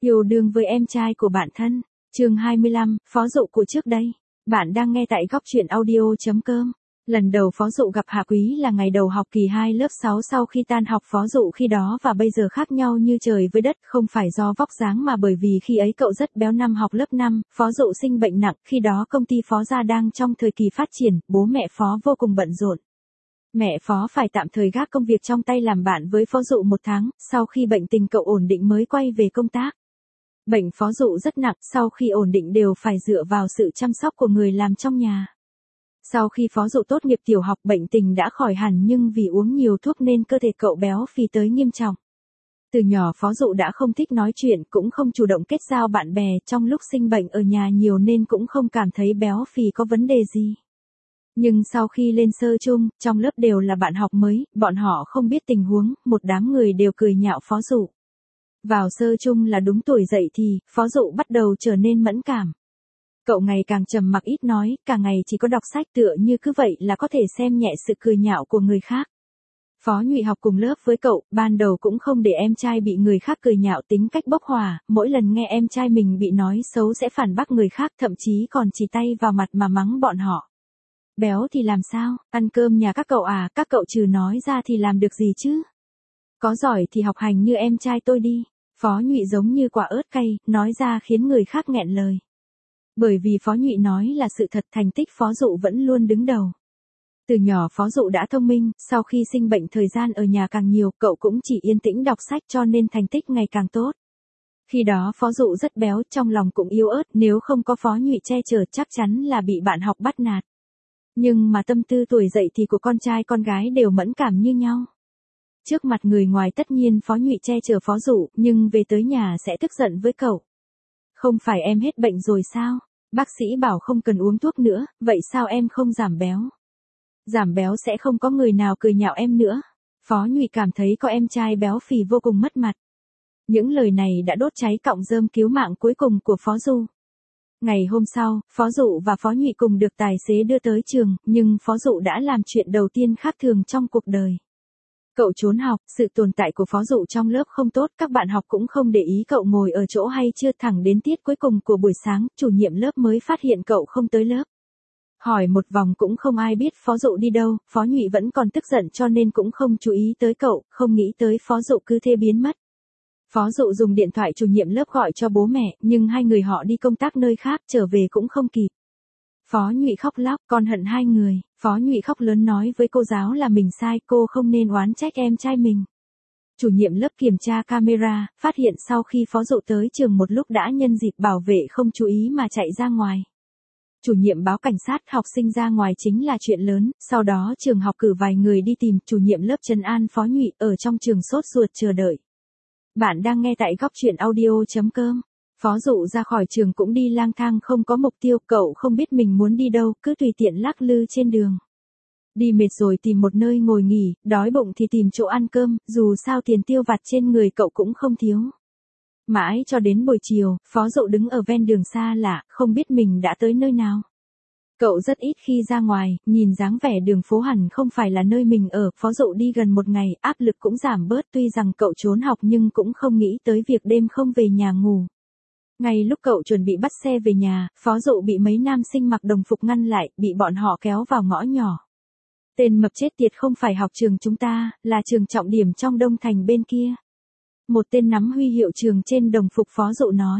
Yêu đương với em trai của bạn thân. Chương 25, Phó Dụ của trước đây. Bạn đang nghe tại góc truyện audio.com. Lần đầu Phó Dụ gặp Hạ Quý là ngày đầu học kỳ 2 lớp 6 sau khi tan học. Phó Dụ khi đó và bây giờ khác nhau như trời với đất, không phải do vóc dáng mà bởi vì khi ấy cậu rất béo. Năm học lớp 5, Phó Dụ sinh bệnh nặng, khi đó công ty Phó gia đang trong thời kỳ phát triển, bố mẹ Phó vô cùng bận rộn. Mẹ Phó phải tạm thời gác công việc trong tay làm bạn với Phó Dụ 1 tháng, sau khi bệnh tình cậu ổn định mới quay về công tác. Bệnh Phó Dụ rất nặng, sau khi ổn định đều phải dựa vào sự chăm sóc của người làm trong nhà. Sau khi Phó Dụ tốt nghiệp tiểu học, bệnh tình đã khỏi hẳn nhưng vì uống nhiều thuốc nên cơ thể cậu béo phì tới nghiêm trọng. Từ nhỏ Phó Dụ đã không thích nói chuyện, cũng không chủ động kết giao bạn bè, trong lúc sinh bệnh ở nhà nhiều nên cũng không cảm thấy béo phì có vấn đề gì. Nhưng sau khi lên sơ chung, trong lớp đều là bạn học mới, bọn họ không biết tình huống, một đám người đều cười nhạo Phó Dụ. Vào sơ chung là đúng tuổi dậy thì, Phó Dụ bắt đầu trở nên mẫn cảm. Cậu ngày càng trầm mặc ít nói, cả ngày chỉ có đọc sách, tựa như cứ vậy là có thể xem nhẹ sự cười nhạo của người khác. Phó Nhụy học cùng lớp với cậu, ban đầu cũng không để em trai bị người khác cười nhạo, tính cách bốc hỏa, mỗi lần nghe em trai mình bị nói xấu sẽ phản bác người khác, thậm chí còn chỉ tay vào mặt mà mắng bọn họ. Béo thì làm sao, ăn cơm nhà các cậu à, các cậu trừ nói ra thì làm được gì chứ? Có giỏi thì học hành như em trai tôi đi. Phó Nhụy giống như quả ớt cay, nói ra khiến người khác nghẹn lời. Bởi vì Phó Nhụy nói là sự thật, thành tích Phó Dụ vẫn luôn đứng đầu. Từ nhỏ Phó Dụ đã thông minh, sau khi sinh bệnh thời gian ở nhà càng nhiều, cậu cũng chỉ yên tĩnh đọc sách cho nên thành tích ngày càng tốt. Khi đó Phó Dụ rất béo, trong lòng cũng yếu ớt, nếu không có Phó Nhụy che chở chắc chắn là bị bạn học bắt nạt. Nhưng mà tâm tư tuổi dậy thì của con trai con gái đều mẫn cảm như nhau. Trước mặt người ngoài tất nhiên Phó Nhụy che chở Phó Dụ, nhưng về tới nhà sẽ tức giận với cậu. Không phải em hết bệnh rồi sao? Bác sĩ bảo không cần uống thuốc nữa, vậy sao em không giảm béo? Giảm béo sẽ không có người nào cười nhạo em nữa. Phó Nhụy cảm thấy có em trai béo phì vô cùng mất mặt. Những lời này đã đốt cháy cọng rơm cứu mạng cuối cùng của Phó Dụ. Ngày hôm sau, Phó Dụ và Phó Nhụy cùng được tài xế đưa tới trường, nhưng Phó Dụ đã làm chuyện đầu tiên khác thường trong cuộc đời. Cậu trốn học, sự tồn tại của Phó Dụ trong lớp không tốt, các bạn học cũng không để ý cậu ngồi ở chỗ hay chưa, thẳng đến tiết cuối cùng của buổi sáng, chủ nhiệm lớp mới phát hiện cậu không tới lớp. Hỏi một vòng cũng không ai biết Phó Dụ đi đâu, Phó Nhụy vẫn còn tức giận cho nên cũng không chú ý tới cậu, không nghĩ tới Phó Dụ cứ thế biến mất. Phó Dụ dùng điện thoại chủ nhiệm lớp gọi cho bố mẹ, nhưng hai người họ đi công tác nơi khác, trở về cũng không kịp. Phó Nhụy khóc lóc, con hận hai người. Phó Nhụy khóc lớn nói với cô giáo là mình sai, cô không nên oán trách em trai mình. Chủ nhiệm lớp kiểm tra camera, phát hiện sau khi Phó Dụ tới trường một lúc đã nhân dịp bảo vệ không chú ý mà chạy ra ngoài. Chủ nhiệm báo cảnh sát, học sinh ra ngoài chính là chuyện lớn, sau đó trường học cử vài người đi tìm, chủ nhiệm lớp trấn an Phó Nhụy, ở trong trường sốt ruột chờ đợi. Bạn đang nghe tại góc truyện audio.com. Phó Dụ ra khỏi trường cũng đi lang thang không có mục tiêu, cậu không biết mình muốn đi đâu, cứ tùy tiện lắc lư trên đường. Đi mệt rồi tìm một nơi ngồi nghỉ, đói bụng thì tìm chỗ ăn cơm, dù sao tiền tiêu vặt trên người cậu cũng không thiếu. Mãi cho đến buổi chiều, Phó Dụ đứng ở ven đường xa lạ, không biết mình đã tới nơi nào. Cậu rất ít khi ra ngoài, nhìn dáng vẻ đường phố hẳn không phải là nơi mình ở. Phó Dụ đi gần một ngày, áp lực cũng giảm bớt, tuy rằng cậu trốn học nhưng cũng không nghĩ tới việc đêm không về nhà ngủ. Ngay lúc cậu chuẩn bị bắt xe về nhà, Phó Dụ bị mấy nam sinh mặc đồng phục ngăn lại, bị bọn họ kéo vào ngõ nhỏ. Tên mập chết tiệt, không phải học trường chúng ta, là trường trọng điểm trong Đông Thành bên kia. Một tên nắm huy hiệu trường trên đồng phục Phó Dụ nói.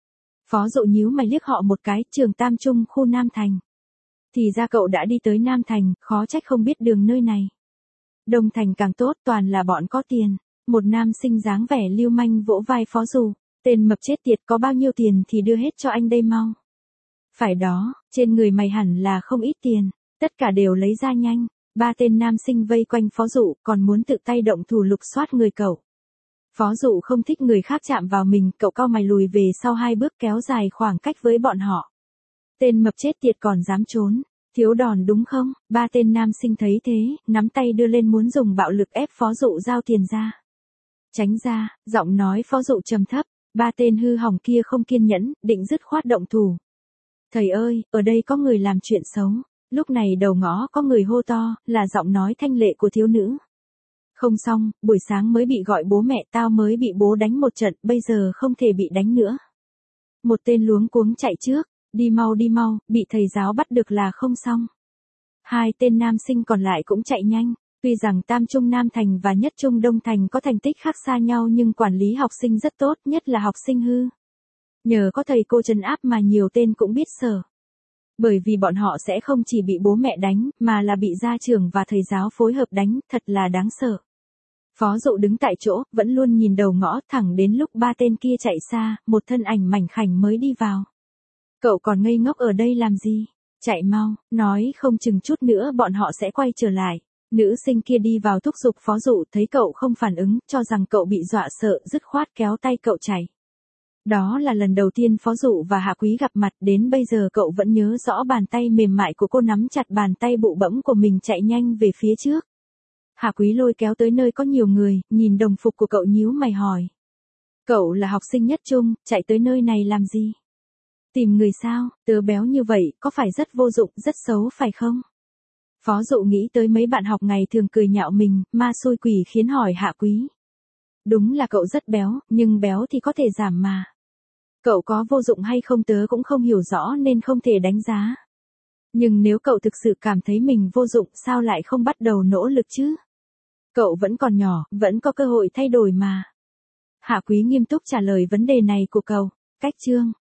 Phó Dụ nhíu mày liếc họ một cái, trường Tam Trung khu Nam Thành. Thì ra cậu đã đi tới Nam Thành, khó trách không biết đường nơi này. Đông Thành càng tốt, toàn là bọn có tiền. Một nam sinh dáng vẻ lưu manh vỗ vai Phó Dụ. Tên mập chết tiệt, có bao nhiêu tiền thì đưa hết cho anh đây mau. Phải đó, trên người mày hẳn là không ít tiền, tất cả đều lấy ra nhanh. Ba tên nam sinh vây quanh Phó Dụ, còn muốn tự tay động thủ lục soát người cậu. Phó Dụ không thích người khác chạm vào mình, cậu cau mày lùi về sau 2 bước, kéo dài khoảng cách với bọn họ. Tên mập chết tiệt còn dám trốn, thiếu đòn đúng không? Ba tên nam sinh thấy thế, nắm tay đưa lên muốn dùng bạo lực ép Phó Dụ giao tiền ra. Tránh ra, giọng nói Phó Dụ trầm thấp. Ba tên hư hỏng kia không kiên nhẫn, định dứt khoát động thủ. Thầy ơi, ở đây có người làm chuyện xấu. Lúc này đầu ngõ có người hô to, là giọng nói thanh lệ của thiếu nữ. Không xong, buổi sáng mới bị gọi bố mẹ, tao mới bị bố đánh một trận, bây giờ không thể bị đánh nữa. Một tên luống cuống chạy trước, đi mau, bị thầy giáo bắt được là không xong. Hai tên nam sinh còn lại cũng chạy nhanh, tuy rằng Tam Trung Nam Thành và Nhất Trung Đông Thành có thành tích khác xa nhau nhưng quản lý học sinh rất tốt, nhất là học sinh hư. Nhờ có thầy cô trấn áp mà nhiều tên cũng biết sợ. Bởi vì bọn họ sẽ không chỉ bị bố mẹ đánh, mà là bị gia trưởng và thầy giáo phối hợp đánh, thật là đáng sợ. Phó Dụ đứng tại chỗ, vẫn luôn nhìn đầu ngõ, thẳng đến lúc ba tên kia chạy xa, một thân ảnh mảnh khảnh mới đi vào. Cậu còn ngây ngốc ở đây làm gì? Chạy mau, nói không chừng chút nữa bọn họ sẽ quay trở lại. Nữ sinh kia đi vào thúc giục Phó Dụ, thấy cậu không phản ứng, cho rằng cậu bị dọa sợ, dứt khoát kéo tay cậu chạy. Đó là lần đầu tiên Phó Dụ và Hạ Quý gặp mặt, đến bây giờ cậu vẫn nhớ rõ bàn tay mềm mại của cô nắm chặt bàn tay bụ bẫm của mình chạy nhanh về phía trước. Hạ Quý lôi kéo tới nơi có nhiều người, nhìn đồng phục của cậu nhíu mày hỏi. Cậu là học sinh Nhất Trung, chạy tới nơi này làm gì? Tìm người sao, tớ béo như vậy, có phải rất vô dụng, rất xấu phải không? Phó Dụ nghĩ tới mấy bạn học ngày thường cười nhạo mình, ma xui quỷ khiến hỏi Hạ Quý. Đúng là cậu rất béo, nhưng béo thì có thể giảm mà. Cậu có vô dụng hay không tớ cũng không hiểu rõ nên không thể đánh giá. Nhưng nếu cậu thực sự cảm thấy mình vô dụng sao lại không bắt đầu nỗ lực chứ? Cậu vẫn còn nhỏ, vẫn có cơ hội thay đổi mà. Hạ Quý nghiêm túc trả lời vấn đề này của cậu. Cách chương